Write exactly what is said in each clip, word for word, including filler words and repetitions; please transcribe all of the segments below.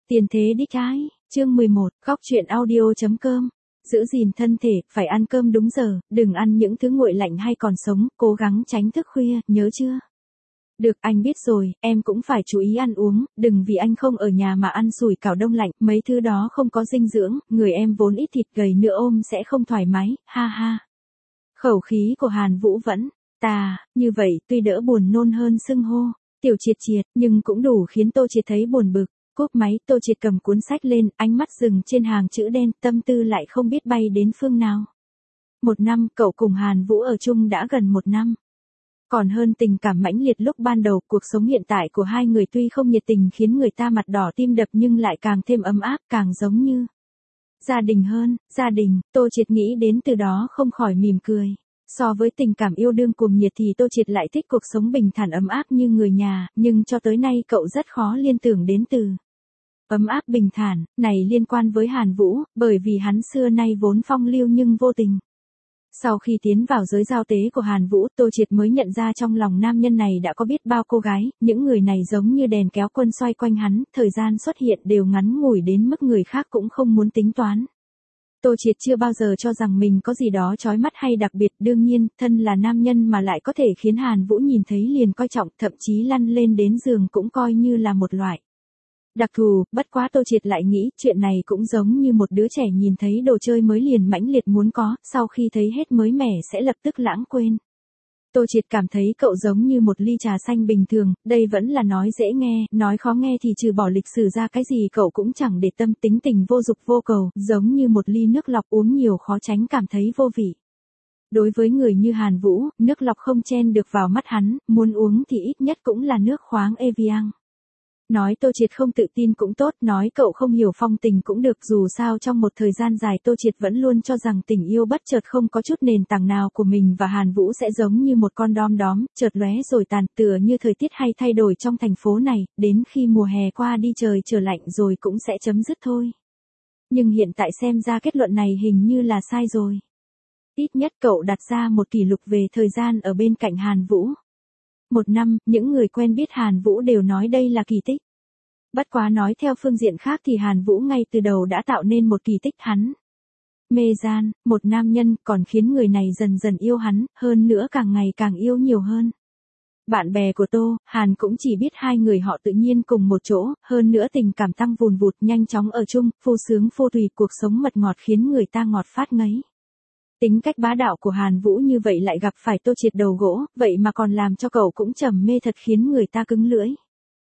Tiền thế đích ái, chương mười một, góc truyện audio.com. Giữ gìn thân thể, phải ăn cơm đúng giờ, đừng ăn những thứ nguội lạnh hay còn sống, cố gắng tránh thức khuya, nhớ chưa? Được, anh biết rồi, em cũng phải chú ý ăn uống, đừng vì anh không ở nhà mà ăn sủi cảo đông lạnh, mấy thứ đó không có dinh dưỡng, người em vốn ít thịt gầy nữa ôm sẽ không thoải mái, ha ha. Khẩu khí của Hàn Vũ vẫn, tà, như vậy tuy đỡ buồn nôn hơn xưng hô, tiểu triệt triệt, nhưng cũng đủ khiến Tô Triệt thấy buồn bực. Cúp máy, Tô Triệt cầm cuốn sách lên, ánh mắt dừng trên hàng chữ đen, tâm tư lại không biết bay đến phương nào. Một năm, cậu cùng Hàn Vũ ở chung đã gần một năm. Còn hơn tình cảm mãnh liệt lúc ban đầu, cuộc sống hiện tại của hai người tuy không nhiệt tình khiến người ta mặt đỏ tim đập nhưng lại càng thêm ấm áp, càng giống như gia đình hơn, gia đình, Tô Triệt nghĩ đến từ đó không khỏi mỉm cười. So với tình cảm yêu đương cuồng nhiệt thì Tô Triệt lại thích cuộc sống bình thản ấm áp như người nhà, nhưng cho tới nay cậu rất khó liên tưởng đến từ ấm áp bình thản, này liên quan với Hàn Vũ, bởi vì hắn xưa nay vốn phong lưu nhưng vô tình. Sau khi tiến vào giới giao tế của Hàn Vũ, Tô Triệt mới nhận ra trong lòng nam nhân này đã có biết bao cô gái, những người này giống như đèn kéo quân xoay quanh hắn, thời gian xuất hiện đều ngắn ngủi đến mức người khác cũng không muốn tính toán. Tô Triệt chưa bao giờ cho rằng mình có gì đó chói mắt hay đặc biệt, đương nhiên, thân là nam nhân mà lại có thể khiến Hàn Vũ nhìn thấy liền coi trọng, thậm chí lăn lên đến giường cũng coi như là một loại đặc thù, bất quá Tô Triệt lại nghĩ, chuyện này cũng giống như một đứa trẻ nhìn thấy đồ chơi mới liền mãnh liệt muốn có, sau khi thấy hết mới mẻ sẽ lập tức lãng quên. Tô Triệt cảm thấy cậu giống như một ly trà xanh bình thường, đây vẫn là nói dễ nghe, nói khó nghe thì trừ bỏ lịch sử ra cái gì cậu cũng chẳng để tâm, tính tình vô dục vô cầu, giống như một ly nước lọc uống nhiều khó tránh cảm thấy vô vị. Đối với người như Hàn Vũ, nước lọc không chen được vào mắt hắn, muốn uống thì ít nhất cũng là nước khoáng Evian. Nói Tô Triệt không tự tin cũng tốt, nói cậu không hiểu phong tình cũng được, dù sao trong một thời gian dài Tô Triệt vẫn luôn cho rằng tình yêu bất chợt không có chút nền tảng nào của mình và Hàn Vũ sẽ giống như một con đom đóm, chợt lóe rồi tàn, tựa như thời tiết hay thay đổi trong thành phố này, đến khi mùa hè qua đi trời trở lạnh rồi cũng sẽ chấm dứt thôi. Nhưng hiện tại xem ra kết luận này hình như là sai rồi. Ít nhất cậu đặt ra một kỷ lục về thời gian ở bên cạnh Hàn Vũ. Một năm, những người quen biết Hàn Vũ đều nói đây là kỳ tích. Bất quá nói theo phương diện khác thì Hàn Vũ ngay từ đầu đã tạo nên một kỳ tích, hắn mê gian, một nam nhân còn khiến người này dần dần yêu hắn, hơn nữa càng ngày càng yêu nhiều hơn. Bạn bè của Tô, Hàn cũng chỉ biết hai người họ tự nhiên cùng một chỗ, hơn nữa tình cảm tăng vùn vụt nhanh chóng ở chung, phô sướng phô tùy, cuộc sống mật ngọt khiến người ta ngọt phát ngấy. Tính cách bá đạo của Hàn Vũ như vậy lại gặp phải Tô Triệt đầu gỗ, vậy mà còn làm cho cậu cũng trầm mê thật khiến người ta cứng lưỡi.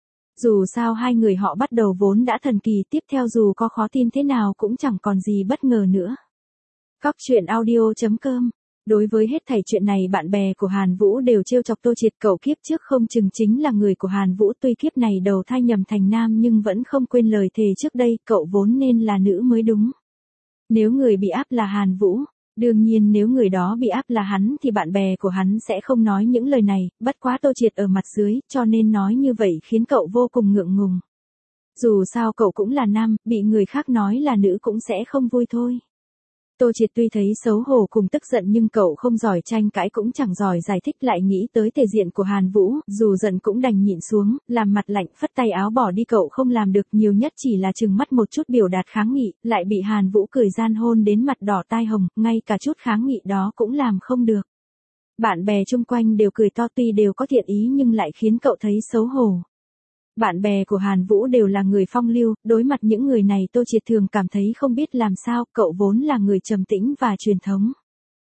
Dù sao hai người họ bắt đầu vốn đã thần kỳ, tiếp theo dù có khó tin thế nào cũng chẳng còn gì bất ngờ nữa. Góc truyện audio.com. Đối với hết thảy chuyện này bạn bè của Hàn Vũ đều trêu chọc Tô Triệt, cậu kiếp trước không chừng chính là người của Hàn Vũ, tuy kiếp này đầu thai nhầm thành nam nhưng vẫn không quên lời thề trước đây, cậu vốn nên là nữ mới đúng. Nếu người bị áp là Hàn Vũ, đương nhiên nếu người đó bị áp là hắn thì bạn bè của hắn sẽ không nói những lời này, bất quá Tô Triệt ở mặt dưới, cho nên nói như vậy khiến cậu vô cùng ngượng ngùng. Dù sao cậu cũng là nam, bị người khác nói là nữ cũng sẽ không vui thôi. Tô Triệt tuy thấy xấu hổ cùng tức giận nhưng cậu không giỏi tranh cãi cũng chẳng giỏi giải thích, lại nghĩ tới thể diện của Hàn Vũ, dù giận cũng đành nhịn xuống, làm mặt lạnh phất tay áo bỏ đi, cậu không làm được nhiều nhất chỉ là trừng mắt một chút biểu đạt kháng nghị, lại bị Hàn Vũ cười gian hôn đến mặt đỏ tai hồng, ngay cả chút kháng nghị đó cũng làm không được. Bạn bè chung quanh đều cười to, tuy đều có thiện ý nhưng lại khiến cậu thấy xấu hổ. Bạn bè của Hàn Vũ đều là người phong lưu, đối mặt những người này Tô Triệt thường cảm thấy không biết làm sao, cậu vốn là người trầm tĩnh và truyền thống.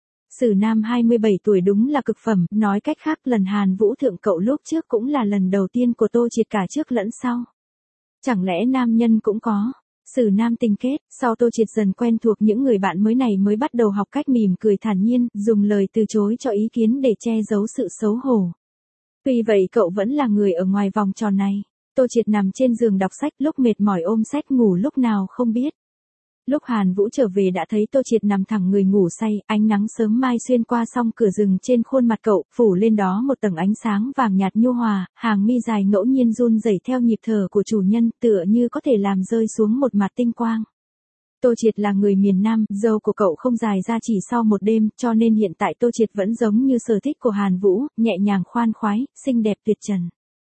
Sử nam hai mươi bảy tuổi đúng là cực phẩm, nói cách khác lần Hàn Vũ thượng cậu lúc trước cũng là lần đầu tiên của Tô Triệt cả trước lẫn sau. Chẳng lẽ nam nhân cũng có Sử nam tình kết, sau Tô Triệt dần quen thuộc những người bạn mới này mới bắt đầu học cách mỉm cười thản nhiên, dùng lời từ chối cho ý kiến để che giấu sự xấu hổ. Tuy vậy cậu vẫn là người ở ngoài vòng tròn này. Tô Triệt nằm trên giường đọc sách, lúc mệt mỏi ôm sách ngủ lúc nào không biết. Lúc Hàn Vũ trở về đã thấy Tô Triệt nằm thẳng người ngủ say, ánh nắng sớm mai xuyên qua song cửa rừng trên khuôn mặt cậu, phủ lên đó một tầng ánh sáng vàng nhạt nhu hòa, hàng mi dài ngẫu nhiên run rẩy theo nhịp thở của chủ nhân, tựa như có thể làm rơi xuống một mặt tinh quang. Tô Triệt là người miền Nam, dâu của cậu không dài ra chỉ sau một đêm, cho nên hiện tại Tô Triệt vẫn giống như sở thích của Hàn Vũ, nhẹ nhàng khoan khoái, xinh đẹp tuyệt trần.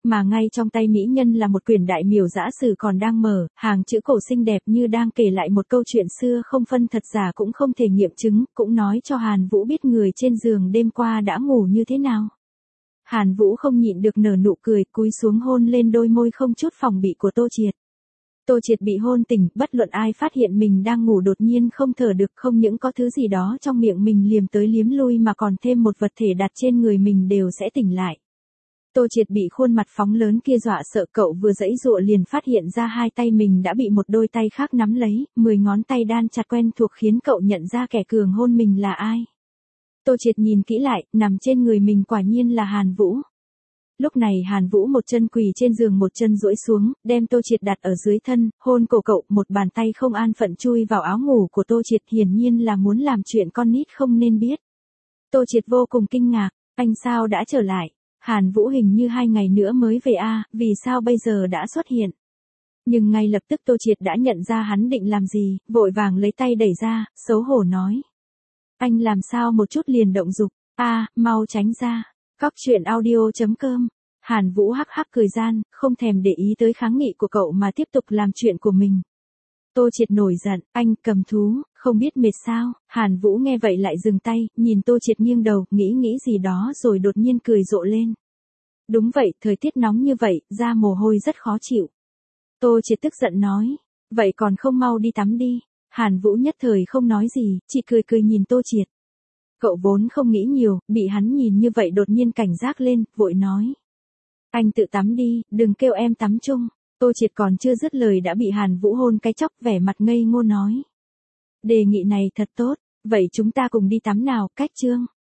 mà ngay trong tay mỹ nhân là một quyển đại miểu dã sử còn đang mở, hàng chữ cổ xinh đẹp như đang kể lại một câu chuyện xưa không phân thật giả cũng không thể nghiệm chứng, cũng nói cho Hàn Vũ biết người trên giường đêm qua đã ngủ như thế nào. Hàn Vũ không nhịn được nở nụ cười, cúi xuống hôn lên đôi môi không chút phòng bị của Tô Triệt. Tô Triệt bị hôn tỉnh, bất luận ai phát hiện mình đang ngủ đột nhiên không thở được, không những có thứ gì đó trong miệng mình liếm tới liếm lui mà còn thêm một vật thể đặt trên người mình đều sẽ tỉnh lại. Tô Triệt bị khuôn mặt phóng lớn kia dọa sợ, cậu vừa giãy giụa liền phát hiện ra hai tay mình đã bị một đôi tay khác nắm lấy, mười ngón tay đan chặt quen thuộc khiến cậu nhận ra kẻ cường hôn mình là ai. Tô Triệt nhìn kỹ lại, nằm trên người mình quả nhiên là Hàn Vũ. Lúc này Hàn Vũ một chân quỳ trên giường một chân duỗi xuống, đem Tô Triệt đặt ở dưới thân, hôn cổ cậu, một bàn tay không an phận chui vào áo ngủ của Tô Triệt, hiển nhiên là muốn làm chuyện con nít không nên biết. Tô Triệt vô cùng kinh ngạc, anh sao đã trở lại? Hàn Vũ hình như hai ngày nữa mới về a, à, vì sao bây giờ đã xuất hiện? Nhưng ngay lập tức Tô Triệt đã nhận ra hắn định làm gì, vội vàng lấy tay đẩy ra, xấu hổ nói. Anh làm sao một chút liền động dục, a, à, mau tránh ra. Cóc truyện audio chấm com. Hàn Vũ hắc hắc cười gian, không thèm để ý tới kháng nghị của cậu mà tiếp tục làm chuyện của mình. Tô Triệt nổi giận, anh cầm thú, không biết mệt sao? Hàn Vũ nghe vậy lại dừng tay, nhìn Tô Triệt nghiêng đầu, nghĩ nghĩ gì đó rồi đột nhiên cười rộ lên. Đúng vậy, thời tiết nóng như vậy, ra mồ hôi rất khó chịu. Tô Triệt tức giận nói, vậy còn không mau đi tắm đi. Hàn Vũ nhất thời không nói gì, chỉ cười cười nhìn Tô Triệt. Cậu vốn không nghĩ nhiều, bị hắn nhìn như vậy đột nhiên cảnh giác lên, vội nói. Anh tự tắm đi, đừng kêu em tắm chung. Tô Triệt còn chưa dứt lời đã bị Hàn Vũ hôn cái chóc, vẻ mặt ngây ngô nói. Đề nghị này thật tốt, vậy chúng ta cùng đi tắm nào, cách chương.